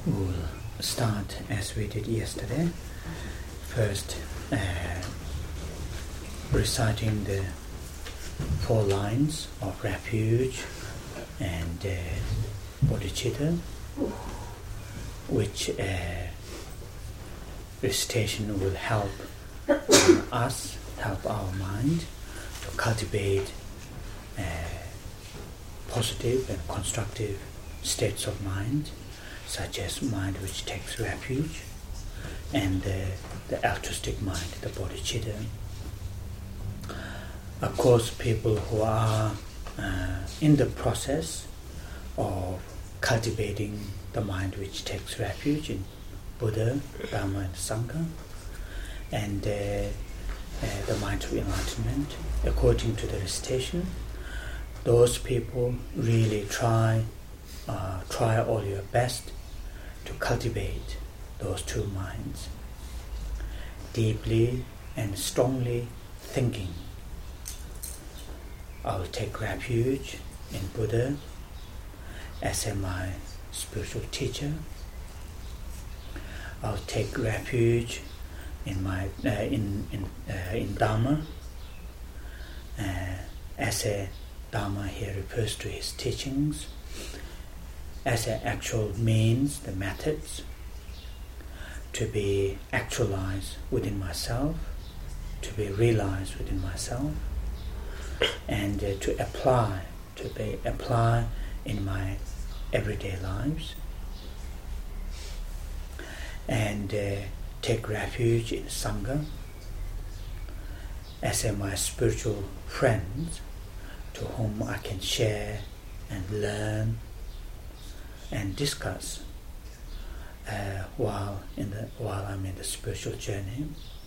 We'll start as we did yesterday. First, reciting the 4 lines of refuge and bodhicitta, which recitation will help us, help our mind to cultivate positive and constructive states of mind, such as mind which takes refuge, and the altruistic mind, the bodhicitta. Of course, people who are in the process of cultivating the mind which takes refuge in Buddha, Dhamma and Sangha, and the mind of enlightenment, according to the recitation, those people really try all your best to cultivate those 2 minds, deeply and strongly thinking. I will take refuge in Buddha as my spiritual teacher. I'll take refuge in my in Dhamma, as a Dhamma here refers to his teachings, as an actual means, the methods to be actualized within myself, to be realized within myself, and to apply in my everyday lives, and take refuge in Sangha as my spiritual friends to whom I can share and learn and discuss while I'm in the spiritual journey.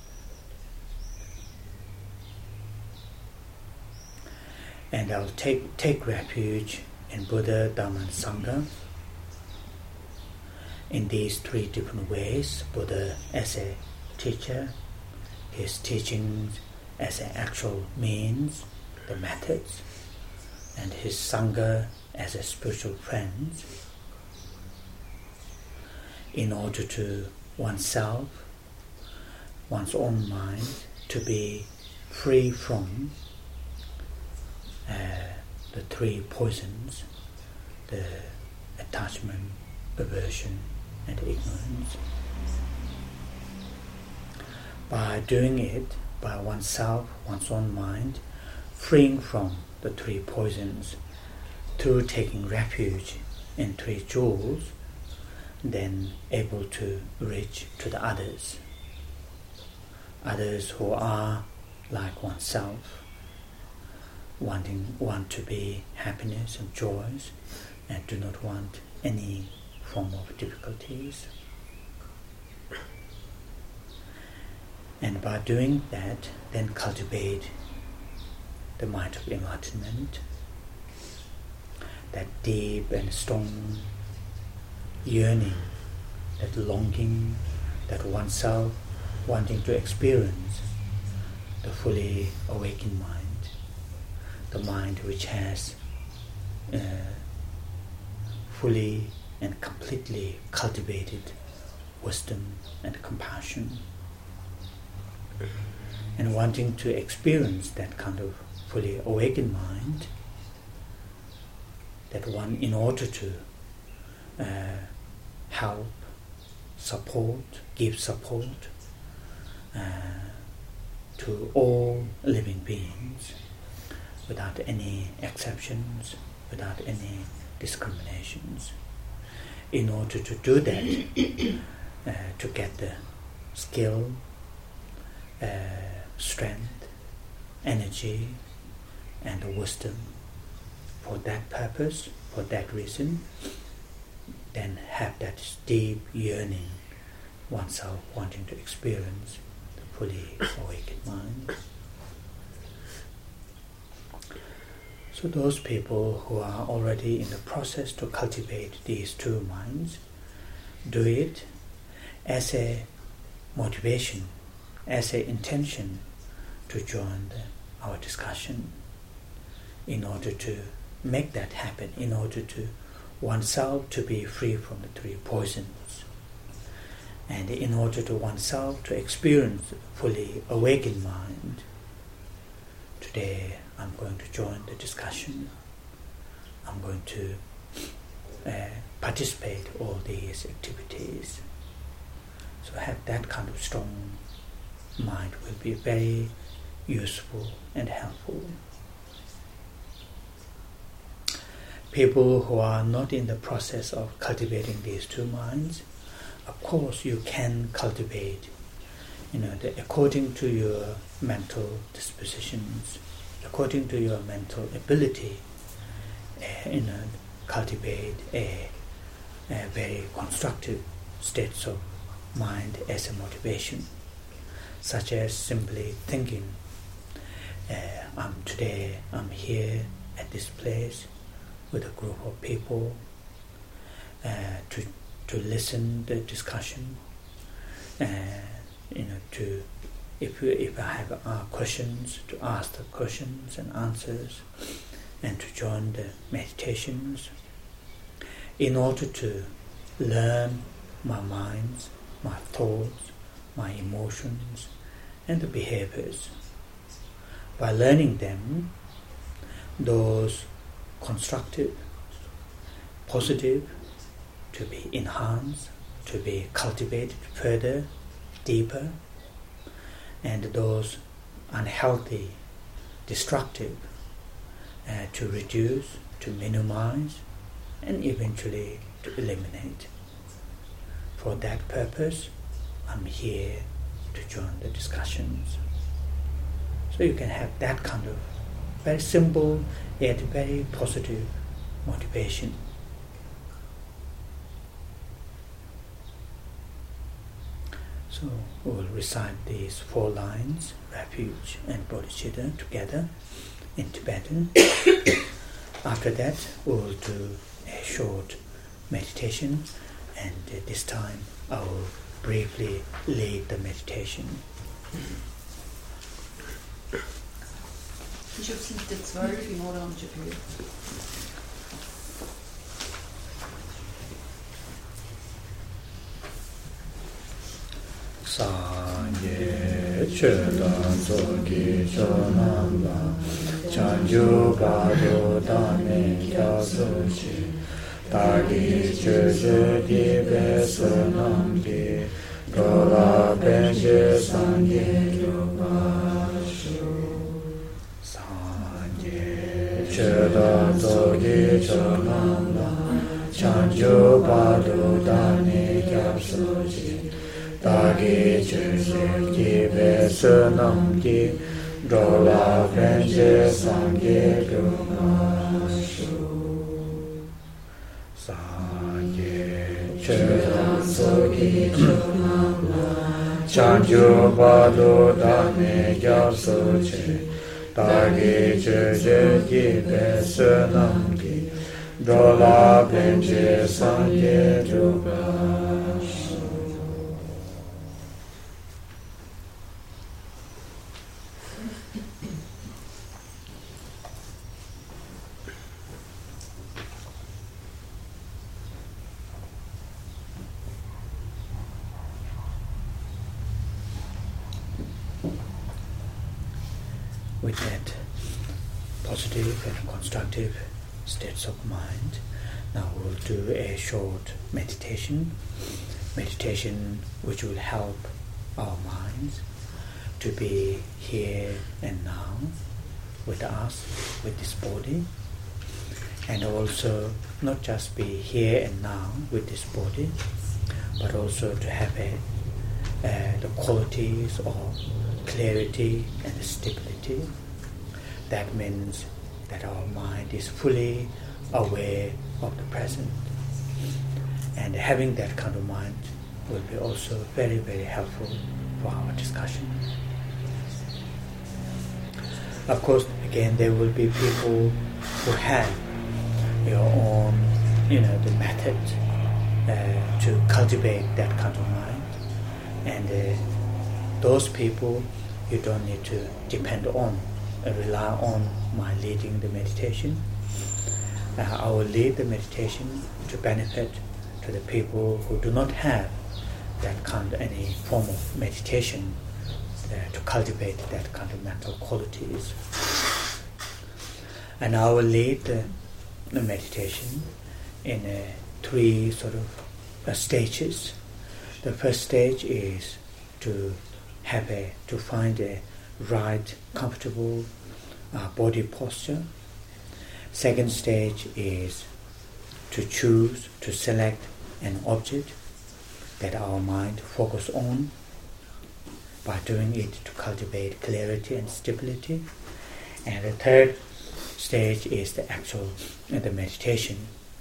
And I'll take refuge in Buddha, Dhamma and Sangha in these 3 different ways. Buddha as a teacher, his teachings as an actual means, the methods, and his Sangha as a spiritual friend, in order to oneself, one's own mind, to be free from the 3 poisons, the attachment, aversion, and ignorance. By doing it, by oneself, one's own mind, freeing from the 3 poisons through taking refuge in 3 jewels, then able to reach to the others who are like oneself, want to be happiness and joys, and do not want any form of difficulties. And by doing that, then cultivate the mind of enlightenment, that deep and strong yearning, that longing, that oneself wanting to experience the fully awakened mind, the mind which has fully and completely cultivated wisdom and compassion, and wanting to experience that kind of fully awakened mind, that one, in order to help, support, give support to all living beings without any exceptions, without any discriminations. In order to do that, to get the skill, strength, energy, and the wisdom for that purpose, for that reason, then have that deep yearning, oneself wanting to experience the fully awakened mind. So those people who are already in the process to cultivate these 2 minds, do it as a motivation, as an intention to join our discussion, in order to make that happen, in order to oneself to be free from the three poisons. And in order to oneself to experience fully awakened mind, today I'm going to join the discussion. I'm going to participate in all these activities. So have that kind of strong mind will be very useful and helpful. People who are not in the process of cultivating these two minds, of course you can cultivate, according to your mental dispositions, according to your mental ability, cultivate a very constructive states of mind as a motivation, such as simply thinking, I'm here at this place with a group of people to listen the discussion, if I have questions, to ask the questions and answers, and to join the meditations in order to learn my minds, my thoughts, my emotions, and the behaviors. By learning them, those constructive, positive, to be enhanced, to be cultivated further, deeper, and those unhealthy, destructive, to reduce, to minimize, and eventually to eliminate. For that purpose, I'm here to join the discussions. So you can have that kind of very simple yet very positive motivation. So we will recite these 4 lines, refuge and bodhicitta, together in Tibetan. After that, we will do a short meditation, and this time I will briefly lead the meditation. Ich auf Seite 12 im orangen Buch. Sangye Chedan Sogi Chonamba Chanju Bado Dame Kyasuchi Tagi Cheje Di Besanamdi Dola Benje Sangye Kyobashu Sangye Chedan Sogi Chonamba Chanju Bado Dame Kyasuchi Tagi Cheje Di Besanamdi Dola Benje Sangye Kyobashu Chedan Sogi Chonamba Chanju Bado Dame Kyasuchi Tagi Cheje Di Besanamdi Dola Benje Sangye Kyobashu. With that positive and constructive states of mind, now we'll do a short meditation which will help our minds to be here and now with us, with this body, and also not just be here and now with this body, but also to have the qualities of clarity and stability. That means that our mind is fully aware of the present, and having that kind of mind will be also very, very helpful for our discussion. Of course, again, there will be people who have your own, the method to cultivate that kind of mind, and those people you don't need to depend on, rely on my leading the meditation. I will lead the meditation to benefit to the people who do not have that kind of any form of meditation to cultivate that kind of mental qualities. And I will lead the meditation in 3 sort of stages. The first stage is to find a right, comfortable body posture. Second stage is to choose, to select an object that our mind focus on. By doing it to cultivate clarity and stability. And the third stage is the actual the meditation.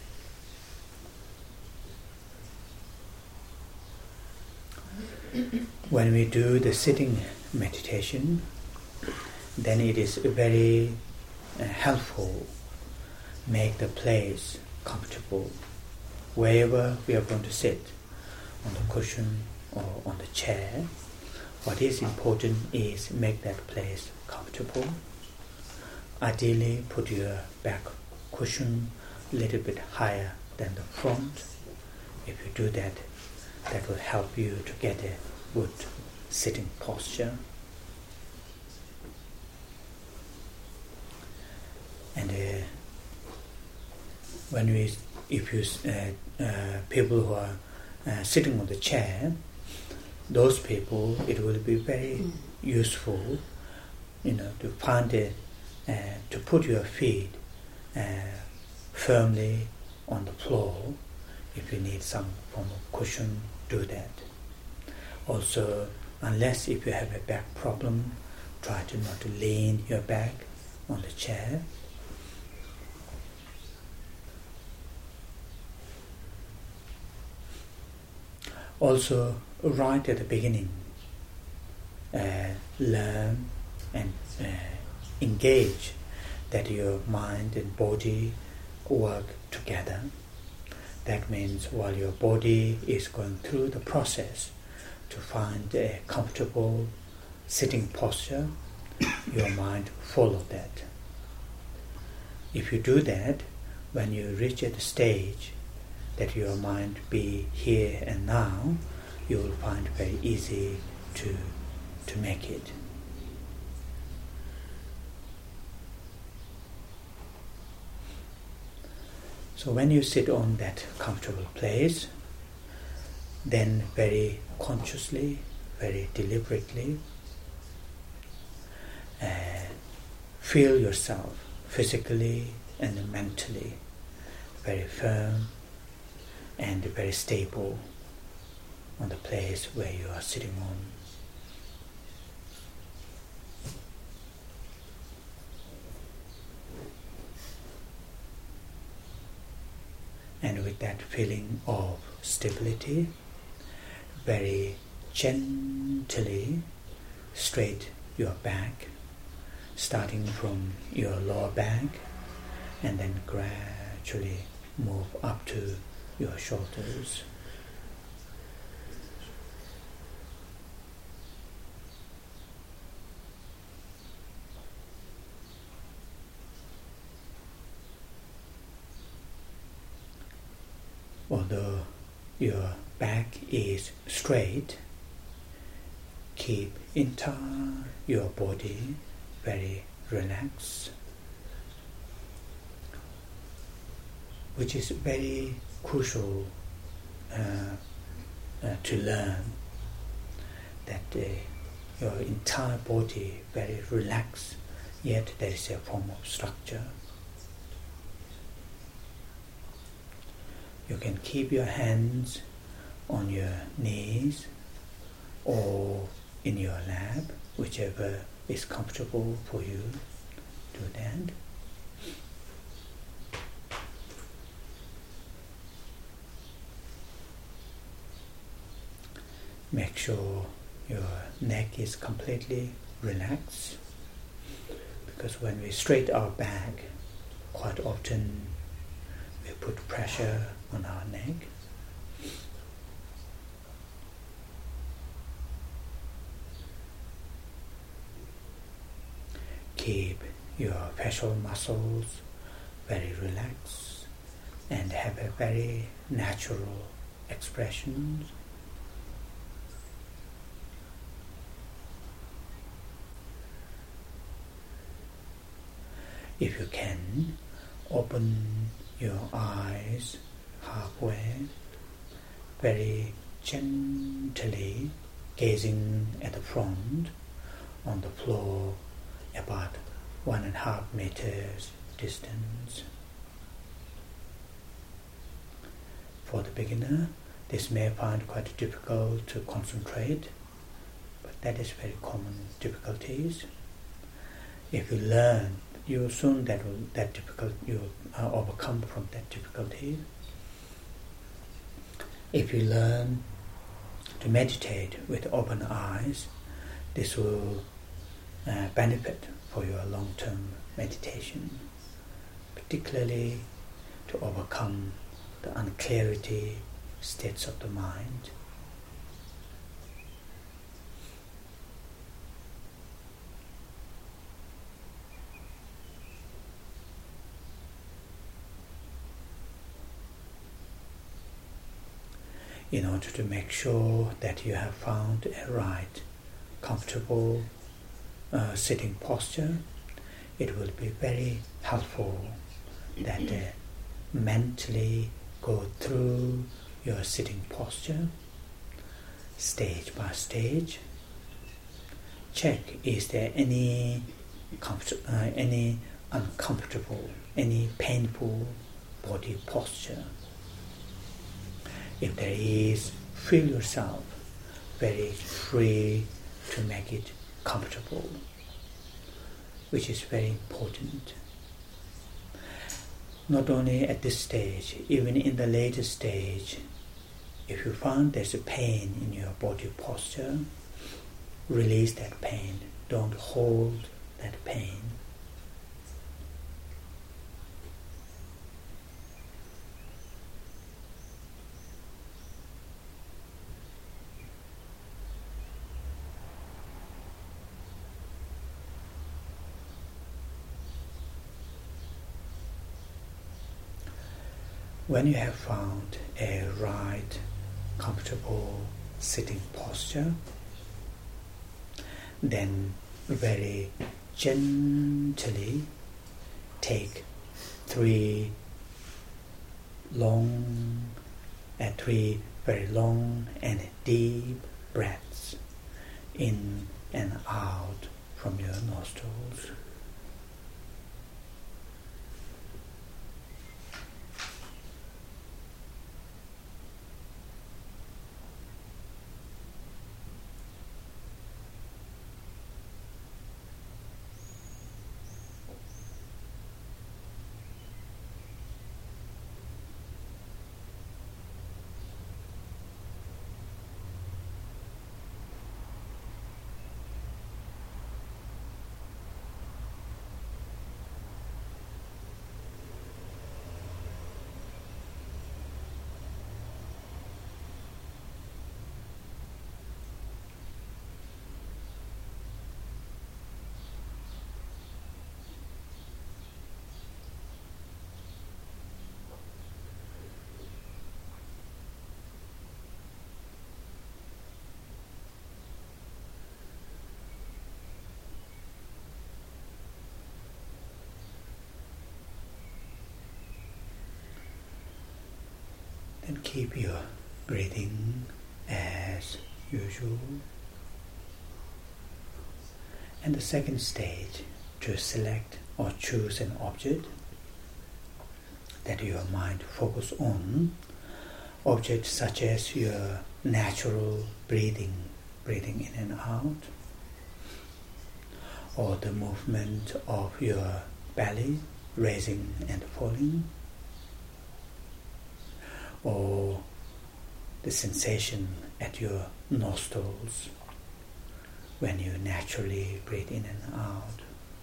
When we do the sitting meditation, then it is very helpful. Make the place comfortable wherever we are going to sit, on the cushion or on the chair. What is important is make that place comfortable. Ideally, put your back cushion a little bit higher than the front. If you do that, that will help you to get a good sitting posture. And people who are sitting on the chair, those people, it will be very useful, to find to put your feet firmly on the floor. If you need some form of cushion, do that. Also, unless if you have a back problem, try to not to lean your back on the chair. Also, right at the beginning, learn and engage that your mind and body work together. That means while your body is going through the process to find a comfortable sitting posture, your mind follow that. If you do that, when you reach at the stage that your mind be here and now, you will find it very easy to make it. So when you sit on that comfortable place, then very consciously, very deliberately, feel yourself physically and mentally very firm and very stable on the place where you are sitting on. And with that feeling of stability, very gently straight your back, starting from your lower back, and then gradually move up to your shoulders. Although your back is straight, keep entire your body very relaxed, which is very crucial to learn, that your entire body very relaxed, yet there is a form of structure. You can keep your hands on your knees or in your lap, whichever is comfortable for you. Do that. Make sure your neck is completely relaxed, because when we straighten our back, quite often we put pressure on our neck. Keep your facial muscles very relaxed and have a very natural expression. If you can, open your eyes halfway, very gently gazing at the front on the floor about 1.5 meters distance. For the beginner, this may find quite difficult to concentrate, but that is very common difficulties. If you learn, you soon you'll overcome from that difficulty. If you learn to meditate with open eyes, this will benefit for your long-term meditation, particularly to overcome the unclarity states of the mind. In order to make sure that you have found a right, comfortable sitting posture, it will be very helpful that mentally go through your sitting posture stage by stage. Check, is there any uncomfortable, any painful body posture? If there is, feel yourself very free to make it comfortable, which is very important. Not only at this stage, even in the later stage, if you find there's a pain in your body posture, release that pain. Don't hold that pain. When you have found a right, comfortable sitting posture, then very gently take three very long and deep breaths in and out from your nostrils. Then keep your breathing as usual. And the second stage, to select or choose an object that your mind focus on, objects such as your natural breathing in and out, or the movement of your belly raising and falling, or the sensation at your nostrils when you naturally breathe in and out.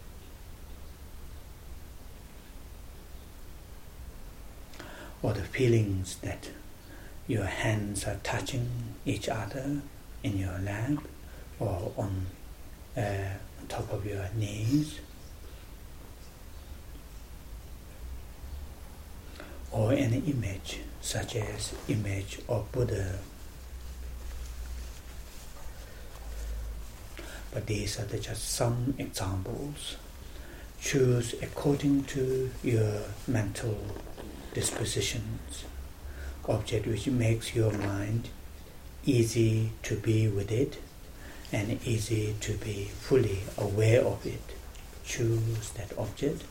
Or the feelings that your hands are touching each other in your lap or on top of your knees. or any image, such as image of Buddha. But these are just some examples. Choose according to your mental dispositions, object which makes your mind easy to be with it and easy to be fully aware of it. Choose that object.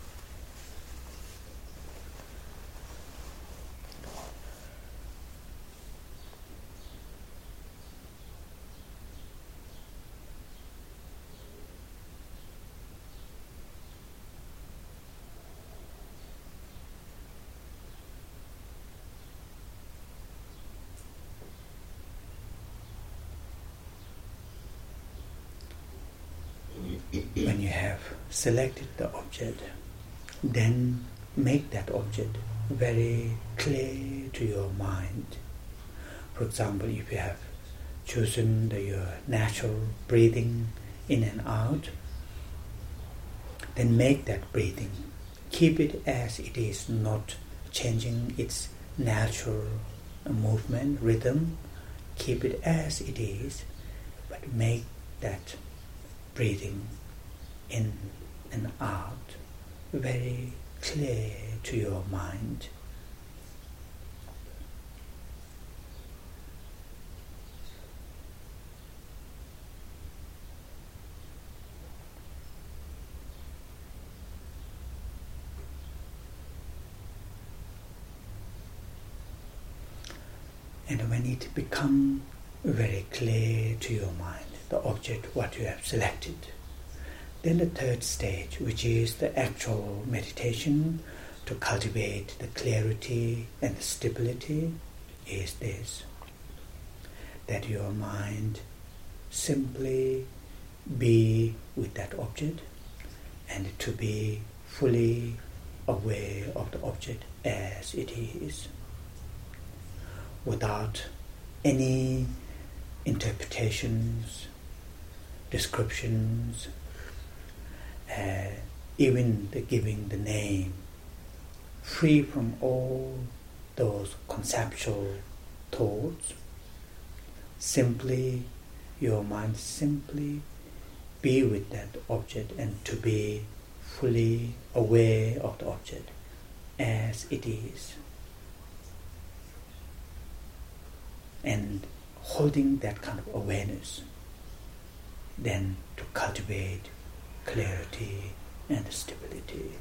When you have selected the object, then make that object very clear to your mind. For example, if you have chosen your natural breathing in and out, then make that breathing. Keep it as it is, not changing its natural movement, rhythm. Keep it as it is, but make that breathing in and out very clear to your mind. And when it becomes very clear to your mind, the object what you have selected, then the third stage, which is the actual meditation to cultivate the clarity and the stability, is this: that your mind simply be with that object and to be fully aware of the object as it is, without any interpretations, descriptions, even the giving the name, free from all those conceptual thoughts. Simply, your mind simply be with that object and to be fully aware of the object as it is. And holding that kind of awareness, then to cultivate clarity and stability.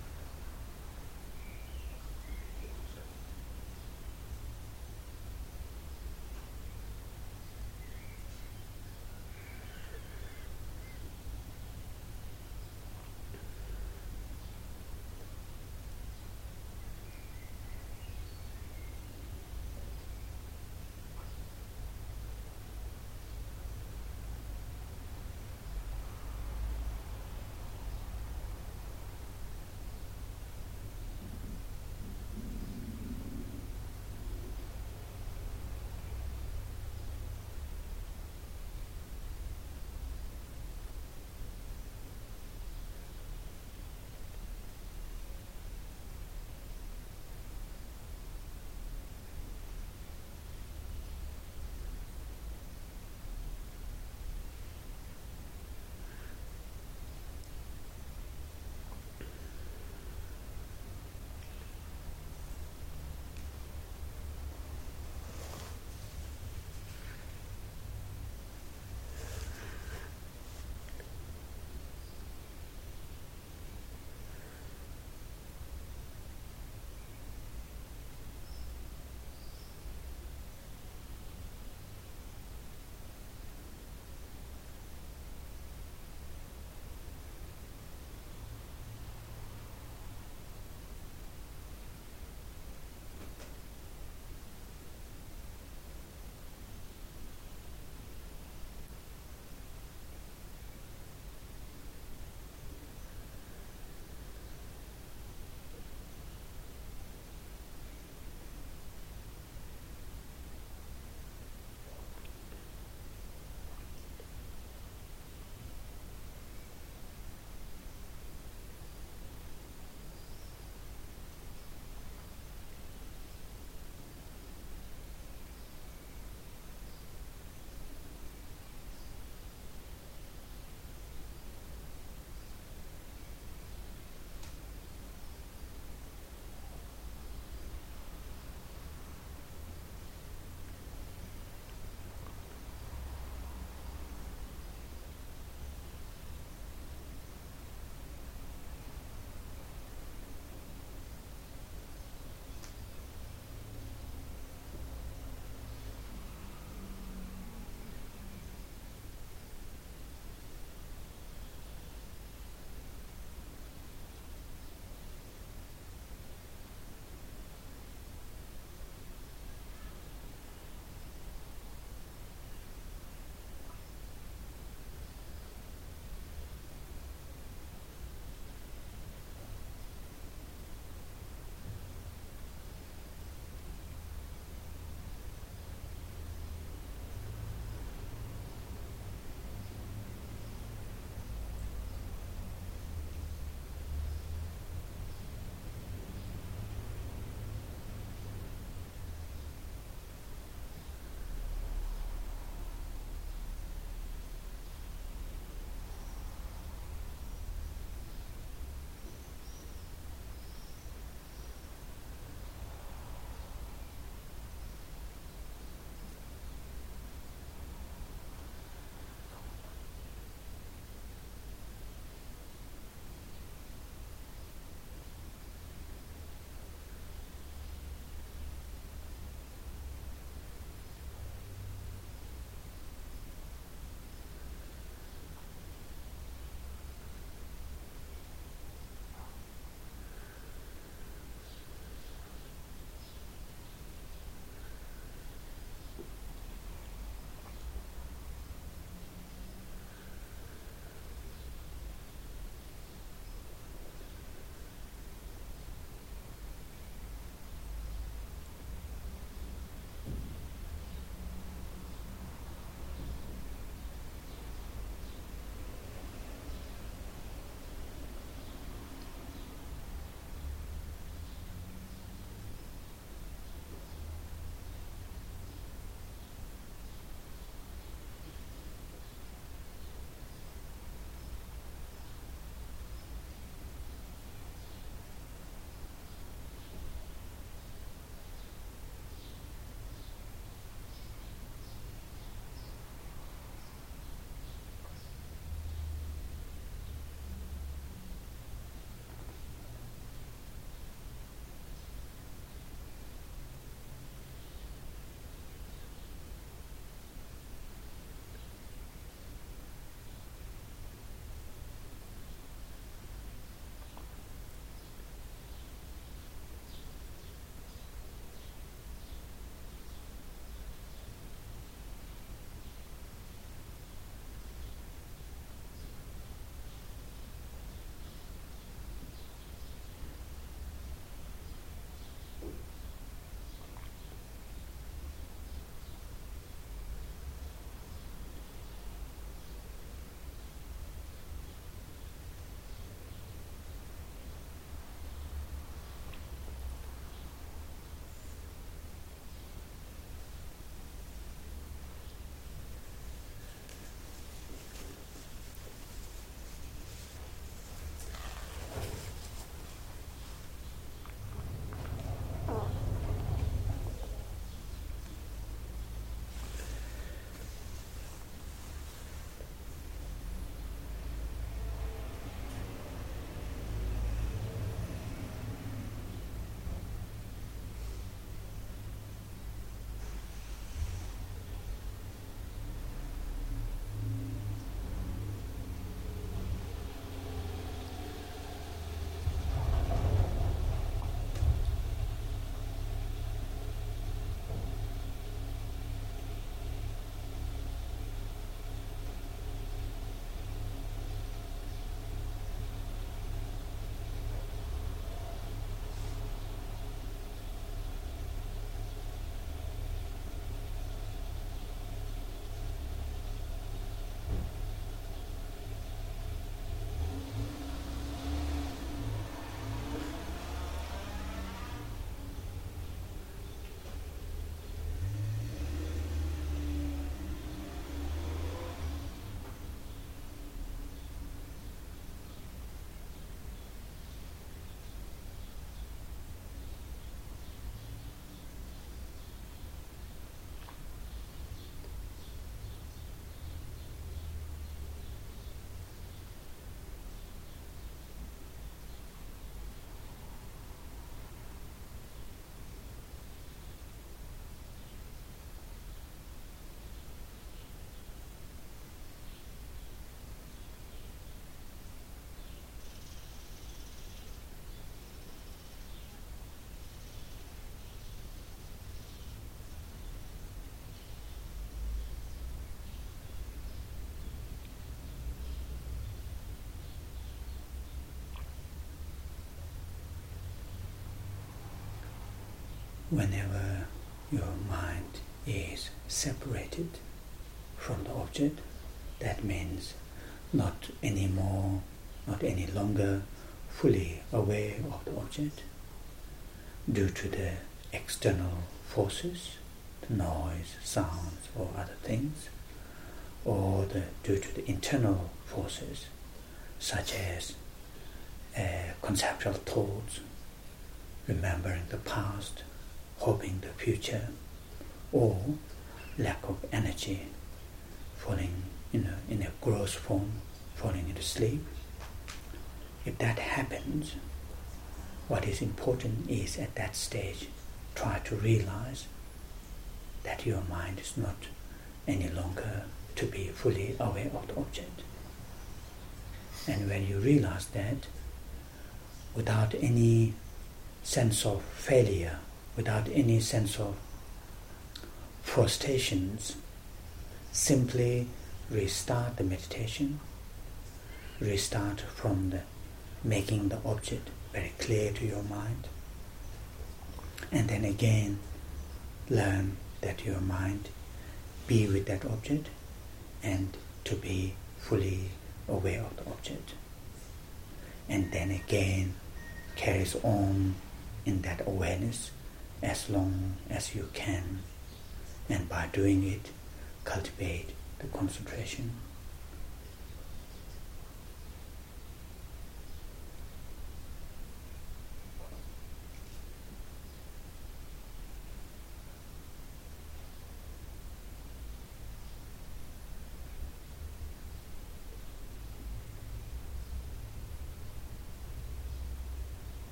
whenever your mind is separated from the object, that means not any longer fully aware of the object due to the external forces, the noise, sounds or other things, or due to the internal forces such as conceptual thoughts, remembering the past, hoping the future, or lack of energy, falling in a gross form, falling into sleep. If that happens, what is important is at that stage try to realize that your mind is not any longer to be fully aware of the object. And when you realize that, without any sense of failure, without any sense of frustrations, simply restart the meditation, restart from making the object very clear to your mind, and then again learn that your mind be with that object and to be fully aware of the object. And then again carries on in that awareness as long as you can, and by doing it cultivate the concentration.